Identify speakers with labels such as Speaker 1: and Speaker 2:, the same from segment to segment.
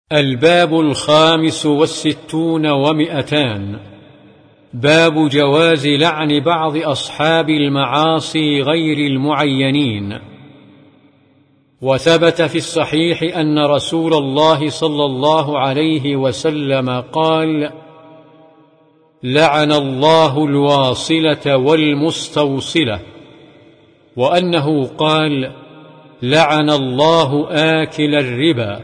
Speaker 1: الباب 65 و200. باب جواز لعن بعض أصحاب المعاصي غير المعينين. وثبت في الصحيح أن رسول الله صلى الله عليه وسلم قال: لعن الله الواصلة والمستوصلة، وأنه قال: لعن الله آكل الربا،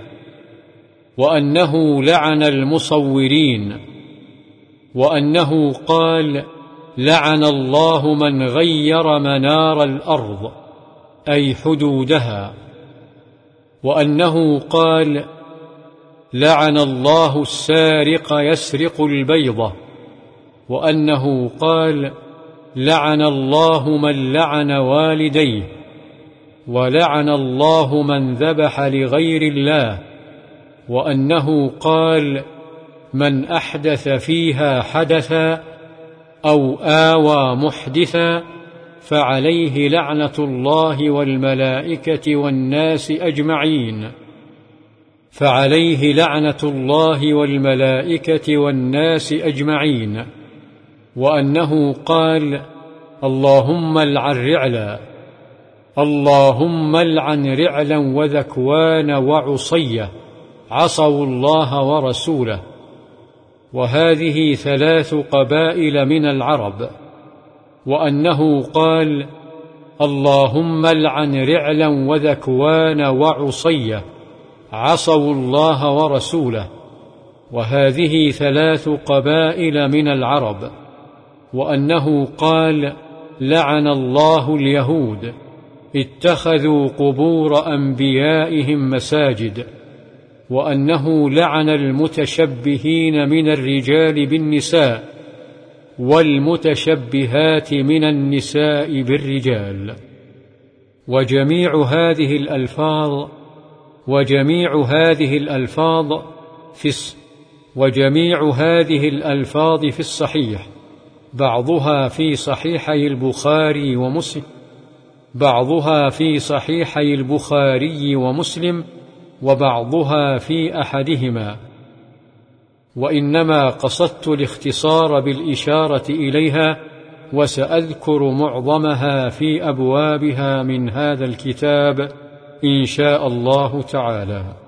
Speaker 1: وأنه لعن المصورين، وأنه قال: لعن الله من غير منار الأرض أي حدودها، وأنه قال: لعن الله السارق يسرق البيضة، وأنه قال: لعن الله من لعن والديه، ولعن الله من ذبح لغير الله، وأنه قال: من أحدث فيها حدثا أو آوى محدثا فعليه لعنة الله والملائكة والناس أجمعين، فعليه لعنة الله والملائكة والناس أجمعين. وأنه قال: اللهم العن رعلا، اللهم العن رعلا وذكوان وعصية عصوا الله ورسوله. وهذه 3 قبائل من العرب. وأنه قال: اللهم العن رعلا وذكوان وعصية عصوا الله ورسوله. وهذه 3 قبائل من العرب. وأنه قال: لعن الله اليهود اتخذوا قبور أنبيائهم مساجد. وأنه لعن المتشبهين من الرجال بالنساء والمتشبهات من النساء بالرجال. وجميع هذه الألفاظ في الصحيح، بعضها في صحيحي البخاري ومسلم، وبعضها في أحدهما. وإنما قصدت الاختصار بالإشارة إليها، وسأذكر معظمها في أبوابها من هذا الكتاب إن شاء الله تعالى.